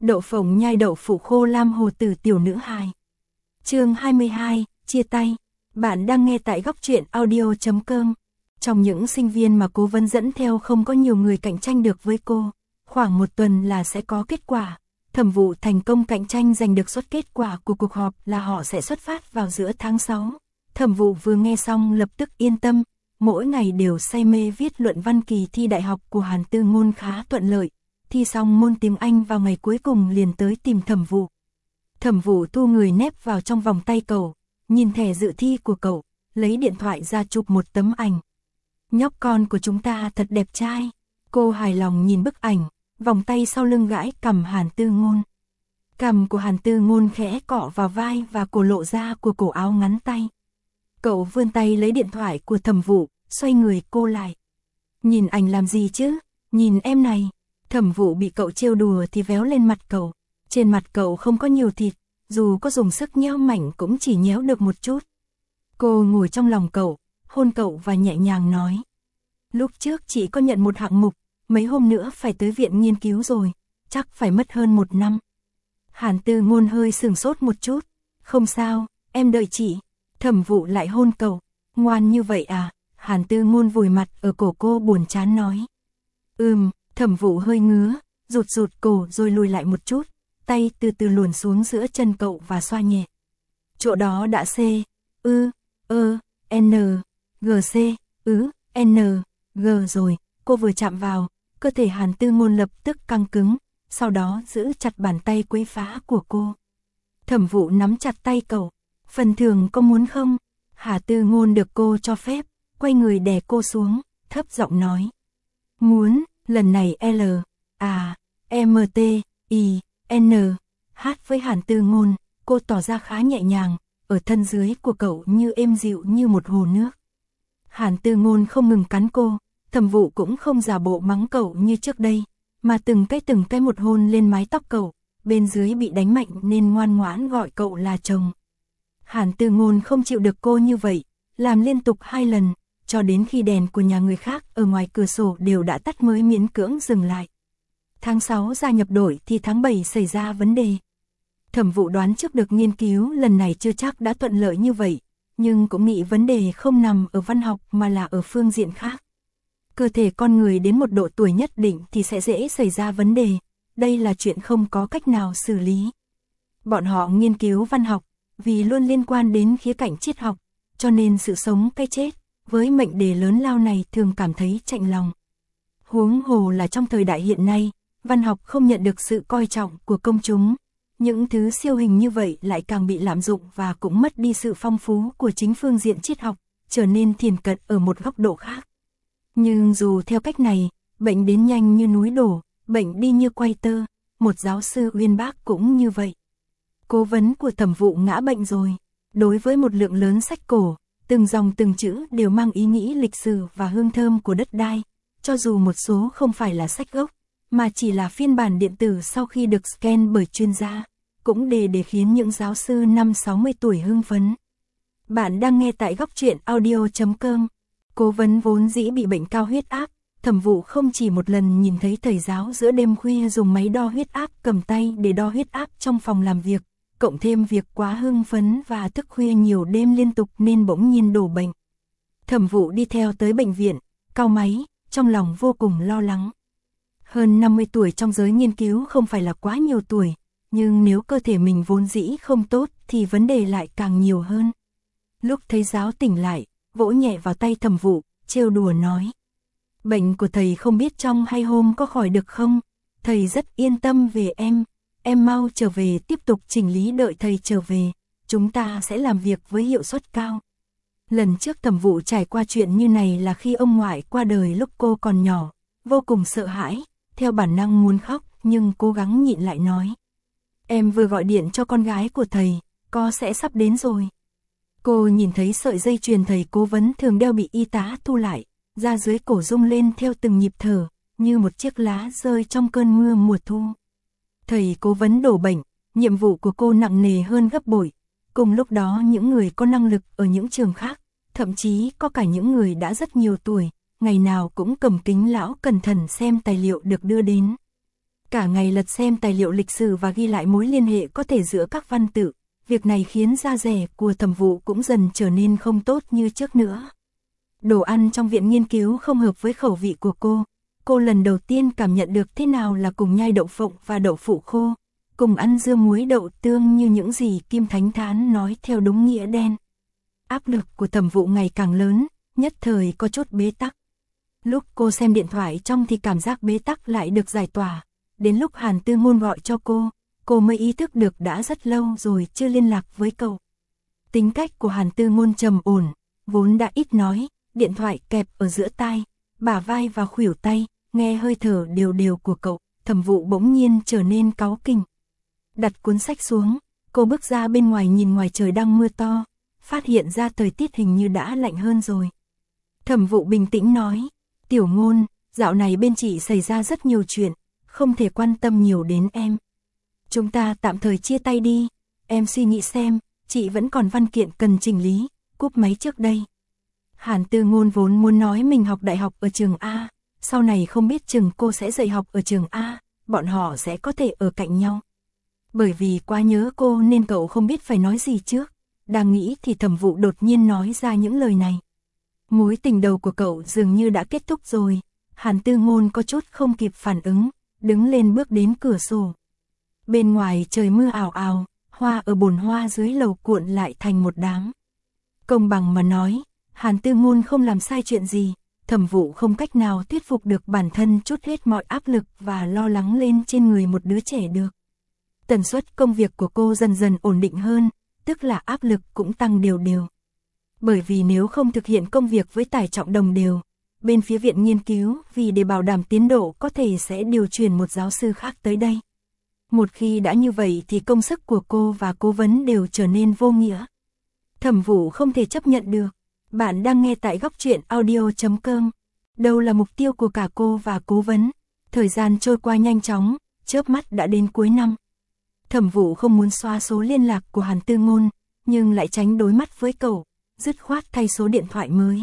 Đậu phộng nhai đậu phụ khô lam hồ tử tiểu nữ hài. Chương 22, chia tay. Bạn đang nghe tại góc truyện audio.com. Trong những sinh viên mà Cố Vấn dẫn theo không có nhiều người cạnh tranh được với cô. Khoảng một tuần là sẽ có kết quả. Thẩm Vụ thành công cạnh tranh giành được suất kết quả của cuộc họp là họ sẽ xuất phát vào giữa tháng 6. Thẩm Vụ vừa nghe xong lập tức yên tâm. Mỗi ngày đều say mê viết luận văn kỳ thi đại học của Hàn Tư Ngôn khá thuận lợi. Thi xong môn tiếng Anh vào ngày cuối cùng liền tới tìm Thẩm Vụ. Thẩm Vụ thu người nép vào trong vòng tay cậu, nhìn thẻ dự thi của cậu, lấy điện thoại ra chụp một tấm ảnh. Nhóc con của chúng ta thật đẹp trai. Cô hài lòng nhìn bức ảnh, vòng tay sau lưng gãi cằm Hàn Tư Ngôn. Cằm của Hàn Tư Ngôn khẽ cọ vào vai và cổ lộ ra của cổ áo ngắn tay. Cậu vươn tay lấy điện thoại của Thẩm Vụ, xoay người cô lại. Nhìn ảnh làm gì chứ? Nhìn em này. Thẩm Vụ bị cậu trêu đùa thì véo lên mặt cậu. Trên mặt cậu không có nhiều thịt, dù có dùng sức nhéo mảnh cũng chỉ nhéo được một chút. Cô ngồi trong lòng cậu, hôn cậu và nhẹ nhàng nói. Lúc trước chị có nhận một hạng mục, mấy hôm nữa phải tới viện nghiên cứu rồi, chắc phải mất hơn 1 năm. Hàn Tư Ngôn hơi sửng sốt một chút. Không sao, em đợi chị. Thẩm Vụ lại hôn cậu. Ngoan như vậy à? Hàn Tư Ngôn vùi mặt ở cổ cô buồn chán nói. Thẩm Vụ hơi ngứa, rụt cổ rồi lùi lại một chút, tay từ từ luồn xuống giữa chân cậu và xoa nhẹ. Chỗ đó đã C, N, G, C, N, G rồi. Cô vừa chạm vào, cơ thể Hàn Tư Ngôn lập tức căng cứng, sau đó giữ chặt bàn tay quấy phá của cô. Thẩm Vụ nắm chặt tay cậu. Phần thưởng có muốn không? Hà Tư Ngôn được cô cho phép, quay người đè cô xuống, thấp giọng nói. Muốn. Lần này L, A, M, T, I, N, hát với Hàn Tư Ngôn, cô tỏ ra khá nhẹ nhàng, ở thân dưới của cậu như êm dịu như một hồ nước. Hàn Tư Ngôn không ngừng cắn cô, Thẩm Vụ cũng không giả bộ mắng cậu như trước đây, mà từng cái một hôn lên mái tóc cậu, bên dưới bị đánh mạnh nên ngoan ngoãn gọi cậu là chồng. Hàn Tư Ngôn không chịu được cô như vậy, làm liên tục 2 lần. Cho đến khi đèn của nhà người khác ở ngoài cửa sổ đều đã tắt mới miễn cưỡng dừng lại. Tháng 6 gia nhập đội thì tháng 7 xảy ra vấn đề. Thẩm Vụ đoán trước được nghiên cứu lần này chưa chắc đã thuận lợi như vậy, nhưng cũng nghĩ vấn đề không nằm ở văn học mà là ở phương diện khác. Cơ thể con người đến một độ tuổi nhất định thì sẽ dễ xảy ra vấn đề, đây là chuyện không có cách nào xử lý. Bọn họ nghiên cứu văn học, vì luôn liên quan đến khía cạnh triết học, cho nên sự sống cái chết với mệnh đề lớn lao này thường cảm thấy chạnh lòng. Huống hồ là trong thời đại hiện nay, văn học không nhận được sự coi trọng của công chúng. Những thứ siêu hình như vậy lại càng bị lạm dụng và cũng mất đi sự phong phú của chính phương diện triết học, trở nên thiền cận ở một góc độ khác. Nhưng dù theo cách này, bệnh đến nhanh như núi đổ, bệnh đi như quay tơ, một giáo sư uyên bác cũng như vậy. Cố vấn của Thẩm Vụ ngã bệnh rồi. Đối với một lượng lớn sách cổ, từng dòng từng chữ đều mang ý nghĩ lịch sử và hương thơm của đất đai, cho dù một số không phải là sách gốc, mà chỉ là phiên bản điện tử sau khi được scan bởi chuyên gia, cũng để khiến những giáo sư 50-60 tuổi hưng phấn. Bạn đang nghe tại góc truyện audio.com. Cố vấn vốn dĩ bị bệnh cao huyết áp, Thẩm Vụ không chỉ một lần nhìn thấy thầy giáo giữa đêm khuya dùng máy đo huyết áp cầm tay để đo huyết áp trong phòng làm việc. Cộng thêm việc quá hưng phấn và thức khuya nhiều đêm liên tục nên bỗng nhiên đổ bệnh. Thẩm Vụ đi theo tới bệnh viện, cau máy, trong lòng vô cùng lo lắng. Hơn 50 tuổi trong giới nghiên cứu không phải là quá nhiều tuổi, nhưng nếu cơ thể mình vốn dĩ không tốt thì vấn đề lại càng nhiều hơn. Lúc thầy giáo tỉnh lại, vỗ nhẹ vào tay Thẩm Vụ, trêu đùa nói. Bệnh của thầy không biết trong 2 hôm có khỏi được không? Thầy rất yên tâm về em. Em mau trở về tiếp tục chỉnh lý đợi thầy trở về, chúng ta sẽ làm việc với hiệu suất cao. Lần trước Thẩm Vụ trải qua chuyện như này là khi ông ngoại qua đời lúc cô còn nhỏ, vô cùng sợ hãi, theo bản năng muốn khóc nhưng cố gắng nhịn lại nói. Em vừa gọi điện cho con gái của thầy, co sẽ sắp đến rồi. Cô nhìn thấy sợi dây chuyền thầy cố vấn thường đeo bị y tá thu lại, ra dưới cổ rung lên theo từng nhịp thở, như một chiếc lá rơi trong cơn mưa mùa thu. Thầy cố vấn đổ bệnh, nhiệm vụ của cô nặng nề hơn gấp bội. Cùng lúc đó những người có năng lực ở những trường khác, thậm chí có cả những người đã rất nhiều tuổi, ngày nào cũng cầm kính lão cẩn thận xem tài liệu được đưa đến. cả ngày lật xem tài liệu lịch sử và ghi lại mối liên hệ có thể giữa các văn tự. Việc này khiến da dẻ của Thẩm Vụ cũng dần trở nên không tốt như trước nữa. Đồ ăn trong viện nghiên cứu không hợp với khẩu vị của cô. Cô lần đầu tiên cảm nhận được thế nào là cùng nhai đậu phộng và đậu phụ khô, cùng ăn dưa muối đậu tương như những gì Kim Thánh Thán nói theo đúng nghĩa đen. Áp lực của Thẩm Vụ ngày càng lớn, nhất thời có chút bế tắc. Lúc cô xem điện thoại trong thì cảm giác bế tắc lại được giải tỏa. Đến lúc Hàn Tư Ngôn gọi cho cô mới ý thức được đã rất lâu rồi chưa liên lạc với cậu. Tính cách của Hàn Tư Ngôn trầm ổn, vốn đã ít nói, điện thoại kẹp ở giữa tai, bả vai và khuỷu tay, nghe hơi thở đều đều của cậu, Thẩm Vụ bỗng nhiên trở nên cáu kỉnh. Đặt cuốn sách xuống, cô bước ra bên ngoài nhìn ngoài trời đang mưa to, phát hiện ra thời tiết hình như đã lạnh hơn rồi. Thẩm Vụ bình tĩnh nói, Tiểu Ngôn, dạo này bên chị xảy ra rất nhiều chuyện, không thể quan tâm nhiều đến em. Chúng ta tạm thời chia tay đi, em suy nghĩ xem, chị vẫn còn văn kiện cần chỉnh lý, cúp máy trước đây. Hàn Tư Ngôn vốn muốn nói mình học đại học ở trường A, sau này không biết chừng cô sẽ dạy học ở trường A, bọn họ sẽ có thể ở cạnh nhau. Bởi vì quá nhớ cô nên cậu không biết phải nói gì trước, đang nghĩ thì Thẩm Vụ đột nhiên nói ra những lời này. Mối tình đầu của cậu dường như đã kết thúc rồi. Hàn Tư Ngôn có chút không kịp phản ứng, đứng lên bước đến cửa sổ. Bên ngoài trời mưa ào ào, hoa ở bồn hoa dưới lầu cuộn lại thành một đám. Công bằng mà nói, Hàn Tư Ngôn không làm sai chuyện gì, Thẩm Vụ không cách nào thuyết phục được bản thân trút hết mọi áp lực và lo lắng lên trên người một đứa trẻ được. Tần suất công việc của cô dần dần ổn định hơn, tức là áp lực cũng tăng đều đều. Bởi vì nếu không thực hiện công việc với tải trọng đồng đều, bên phía viện nghiên cứu vì để bảo đảm tiến độ có thể sẽ điều chuyển một giáo sư khác tới đây. Một khi đã như vậy thì công sức của cô và cố vấn đều trở nên vô nghĩa. Thẩm Vụ không thể chấp nhận được. Bạn đang nghe tại góc truyện audio.com. Đâu là mục tiêu của cả cô và cố vấn. Thời gian trôi qua nhanh chóng, chớp mắt đã đến cuối năm. Thẩm Vụ không muốn xóa số liên lạc của Hàn Tư Ngôn, nhưng lại tránh đối mắt với cậu, dứt khoát thay số điện thoại mới.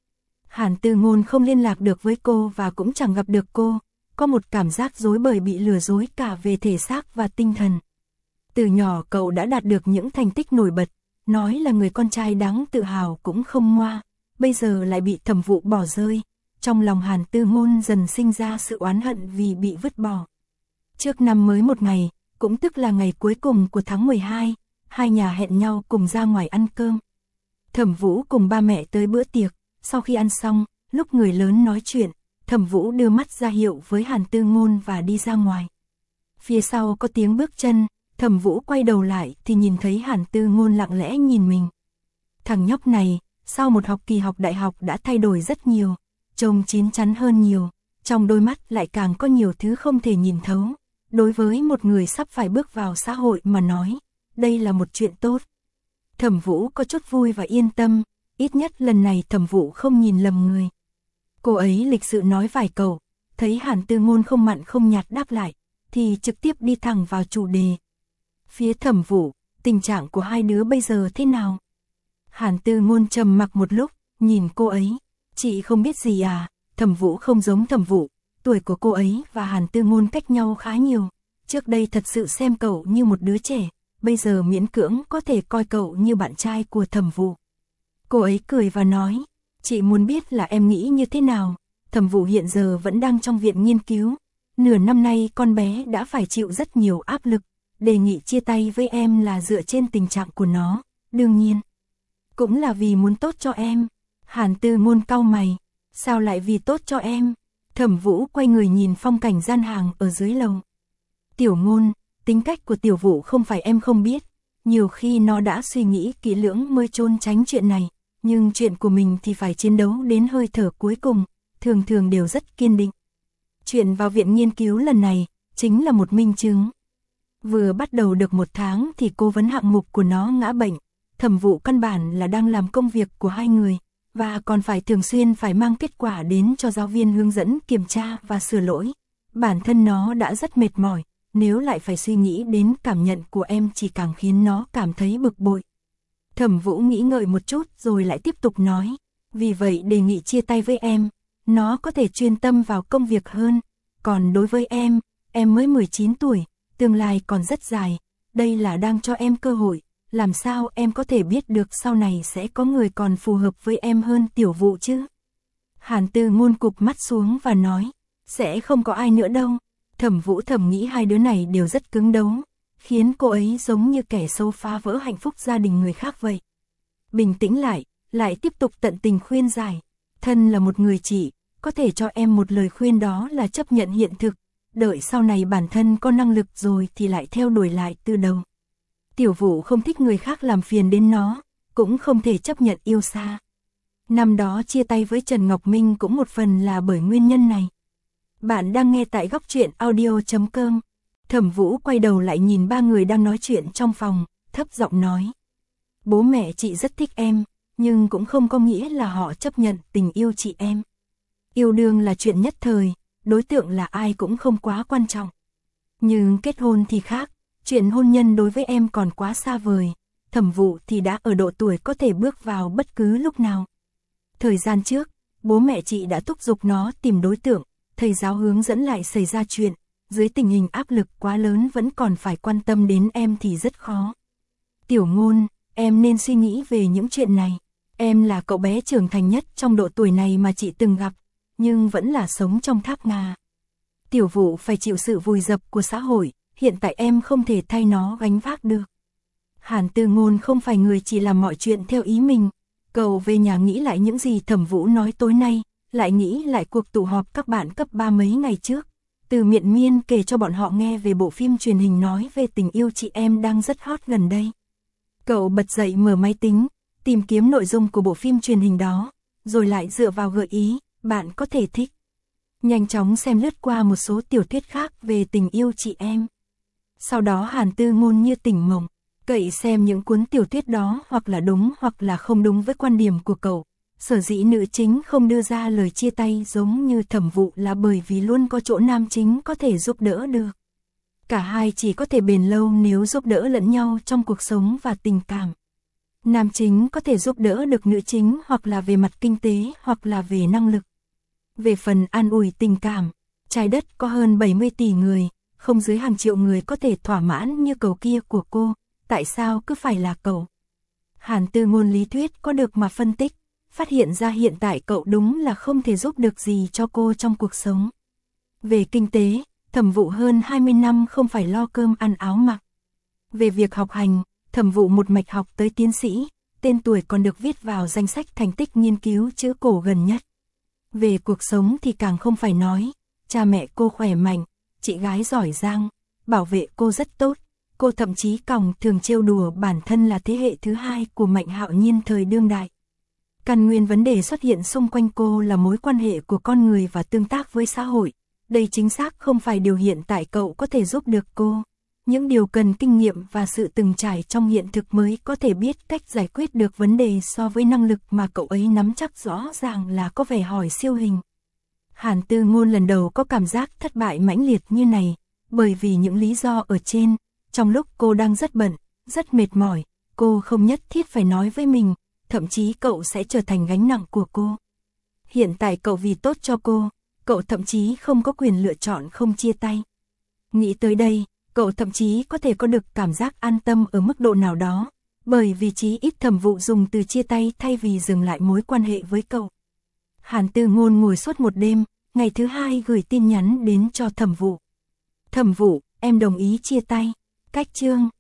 Hàn Tư Ngôn không liên lạc được với cô và cũng chẳng gặp được cô, có một cảm giác rối bời bị lừa dối cả về thể xác và tinh thần. Từ nhỏ cậu đã đạt được những thành tích nổi bật, nói là người con trai đáng tự hào cũng không ngoa, bây giờ lại bị Thẩm Vụ bỏ rơi. Trong lòng Hàn Tư Ngôn dần sinh ra sự oán hận vì bị vứt bỏ. Trước năm mới một ngày, cũng tức là ngày cuối cùng của tháng 12, hai nhà hẹn nhau cùng ra ngoài ăn cơm. Thẩm Vũ cùng ba mẹ tới bữa tiệc, sau khi ăn xong, lúc người lớn nói chuyện, Thẩm Vũ đưa mắt ra hiệu với Hàn Tư Ngôn và đi ra ngoài. Phía sau có tiếng bước chân, Thẩm Vũ quay đầu lại thì nhìn thấy Hàn Tư Ngôn lặng lẽ nhìn mình. Thằng nhóc này, sau một học kỳ học đại học đã thay đổi rất nhiều, trông chín chắn hơn nhiều, trong đôi mắt lại càng có nhiều thứ không thể nhìn thấu. Đối với một người sắp phải bước vào xã hội mà nói, đây là một chuyện tốt. Thẩm Vũ có chút vui và yên tâm, ít nhất lần này Thẩm Vũ không nhìn lầm người. Cô ấy lịch sự nói vài câu, thấy Hàn Tư Ngôn không mặn không nhạt đáp lại, thì trực tiếp đi thẳng vào chủ đề. Phía Thẩm Vũ, tình trạng của hai đứa bây giờ thế nào? Hàn Tư Ngôn trầm mặc một lúc, nhìn cô ấy, chị không biết gì à? Thẩm Vũ không giống Thẩm Vũ, tuổi của cô ấy và Hàn Tư Ngôn cách nhau khá nhiều. Trước đây thật sự xem cậu như một đứa trẻ, bây giờ miễn cưỡng có thể coi cậu như bạn trai của Thẩm Vũ. Cô ấy cười và nói, chị muốn biết là em nghĩ như thế nào. Thẩm Vũ hiện giờ vẫn đang trong viện nghiên cứu, nửa năm nay con bé đã phải chịu rất nhiều áp lực, đề nghị chia tay với em là dựa trên tình trạng của nó, đương nhiên cũng là vì muốn tốt cho em. Hàn Tư Ngôn cau mày, sao lại vì tốt cho em? Thẩm Vũ quay người nhìn phong cảnh gian hàng ở dưới lầu. Tiểu Ngôn, tính cách của Tiểu Vũ không phải em không biết, nhiều khi nó đã suy nghĩ kỹ lưỡng mới trốn tránh chuyện này, nhưng chuyện của mình thì phải chiến đấu đến hơi thở cuối cùng, thường thường đều rất kiên định. Chuyện vào viện nghiên cứu lần này, chính là một minh chứng. Vừa bắt đầu được một tháng thì cố vấn hạng mục của nó ngã bệnh, Thẩm Vũ căn bản là đang làm công việc của hai người, và còn phải thường xuyên phải mang kết quả đến cho giáo viên hướng dẫn kiểm tra và sửa lỗi. Bản thân nó đã rất mệt mỏi, nếu lại phải suy nghĩ đến cảm nhận của em chỉ càng khiến nó cảm thấy bực bội. Thẩm Vũ nghĩ ngợi một chút rồi lại tiếp tục nói, vì vậy đề nghị chia tay với em, nó có thể chuyên tâm vào công việc hơn, còn đối với em em mới 19 tuổi, tương lai còn rất dài, đây là đang cho em cơ hội, làm sao em có thể biết được sau này sẽ có người còn phù hợp với em hơn Tiểu Vũ chứ? Hàn Tư Ngôn cụp mắt xuống và nói, sẽ không có ai nữa đâu. Thẩm Vũ thầm nghĩ hai đứa này đều rất cứng đấu, khiến cô ấy giống như kẻ xấu phá vỡ hạnh phúc gia đình người khác vậy. Bình tĩnh lại tiếp tục tận tình khuyên giải, thân là một người chị, có thể cho em một lời khuyên đó là chấp nhận hiện thực, đợi sau này bản thân có năng lực rồi thì lại theo đuổi lại từ đầu. Tiểu Vũ không thích người khác làm phiền đến nó, cũng không thể chấp nhận yêu xa. Năm đó chia tay với Trần Ngọc Minh cũng một phần là bởi nguyên nhân này. Bạn đang nghe tại góc truyện audio.com. Thẩm Vũ quay đầu lại nhìn ba người đang nói chuyện trong phòng, thấp giọng nói. Bố mẹ chị rất thích em, nhưng cũng không có nghĩa là họ chấp nhận tình yêu chị em. Yêu đương là chuyện nhất thời, đối tượng là ai cũng không quá quan trọng. Nhưng kết hôn thì khác, chuyện hôn nhân đối với em còn quá xa vời. Thẩm Vũ thì đã ở độ tuổi có thể bước vào bất cứ lúc nào. Thời gian trước, bố mẹ chị đã thúc giục nó tìm đối tượng, thầy giáo hướng dẫn lại xảy ra chuyện, dưới tình hình áp lực quá lớn vẫn còn phải quan tâm đến em thì rất khó. Tiểu Ngôn, em nên suy nghĩ về những chuyện này. Em là cậu bé trưởng thành nhất trong độ tuổi này mà chị từng gặp, nhưng vẫn là sống trong tháp ngà. Tiểu Vũ phải chịu sự vùi dập của xã hội, hiện tại em không thể thay nó gánh vác được. Hàn Tư Ngôn không phải người chỉ làm mọi chuyện theo ý mình. Cậu về nhà nghĩ lại những gì Thẩm Vũ nói tối nay, lại nghĩ lại cuộc tụ họp các bạn cấp 3 mấy ngày trước. Từ Miện Miên kể cho bọn họ nghe về bộ phim truyền hình nói về tình yêu chị em đang rất hot gần đây. Cậu bật dậy mở máy tính, tìm kiếm nội dung của bộ phim truyền hình đó, rồi lại dựa vào gợi ý, bạn có thể thích. Nhanh chóng xem lướt qua một số tiểu thuyết khác về tình yêu chị em. Sau đó Hàn Tư Ngôn như tỉnh mộng, cậy xem những cuốn tiểu thuyết đó hoặc là đúng hoặc là không đúng với quan điểm của cậu. Sở dĩ nữ chính không đưa ra lời chia tay giống như Thẩm Vũ là bởi vì luôn có chỗ nam chính có thể giúp đỡ được. Cả hai chỉ có thể bền lâu nếu giúp đỡ lẫn nhau trong cuộc sống và tình cảm. Nam chính có thể giúp đỡ được nữ chính hoặc là về mặt kinh tế hoặc là về năng lực. Về phần an ủi tình cảm, trái đất có hơn 70 tỷ người, không dưới hàng triệu người có thể thỏa mãn như cầu kia của cô, tại sao cứ phải là cậu? Hàn Tư Ngôn lý thuyết có được mà phân tích, phát hiện ra hiện tại cậu đúng là không thể giúp được gì cho cô trong cuộc sống. Về kinh tế, Thẩm Vũ hơn 20 năm không phải lo cơm ăn áo mặc. Về việc học hành, Thẩm Vũ một mạch học tới tiến sĩ, tên tuổi còn được viết vào danh sách thành tích nghiên cứu chữ cổ gần nhất. Về cuộc sống thì càng không phải nói, cha mẹ cô khỏe mạnh, chị gái giỏi giang, bảo vệ cô rất tốt. Cô thậm chí còng thường trêu đùa bản thân là thế hệ thứ hai của Mạnh Hạo Nhiên thời đương đại. Căn nguyên vấn đề xuất hiện xung quanh cô là mối quan hệ của con người và tương tác với xã hội. Đây chính xác không phải điều hiện tại cậu có thể giúp được cô. Những điều cần kinh nghiệm và sự từng trải trong hiện thực mới có thể biết cách giải quyết được vấn đề so với năng lực mà cậu ấy nắm chắc rõ ràng là có vẻ hỏi siêu hình. Hàn Tư Ngôn lần đầu có cảm giác thất bại mãnh liệt như này, bởi vì những lý do ở trên. Trong lúc cô đang rất bận, rất mệt mỏi, cô không nhất thiết phải nói với mình, thậm chí cậu sẽ trở thành gánh nặng của cô. Hiện tại cậu vì tốt cho cô, cậu thậm chí không có quyền lựa chọn không chia tay. Nghĩ tới đây, cậu thậm chí có thể có được cảm giác an tâm ở mức độ nào đó, bởi vì chí ít Thẩm Vũ dùng từ chia tay thay vì dừng lại mối quan hệ với cậu. Hàn Tư Ngôn ngồi suốt một đêm, ngày thứ hai gửi tin nhắn đến cho Thẩm Vũ. Thẩm Vũ, em đồng ý chia tay. Cách chương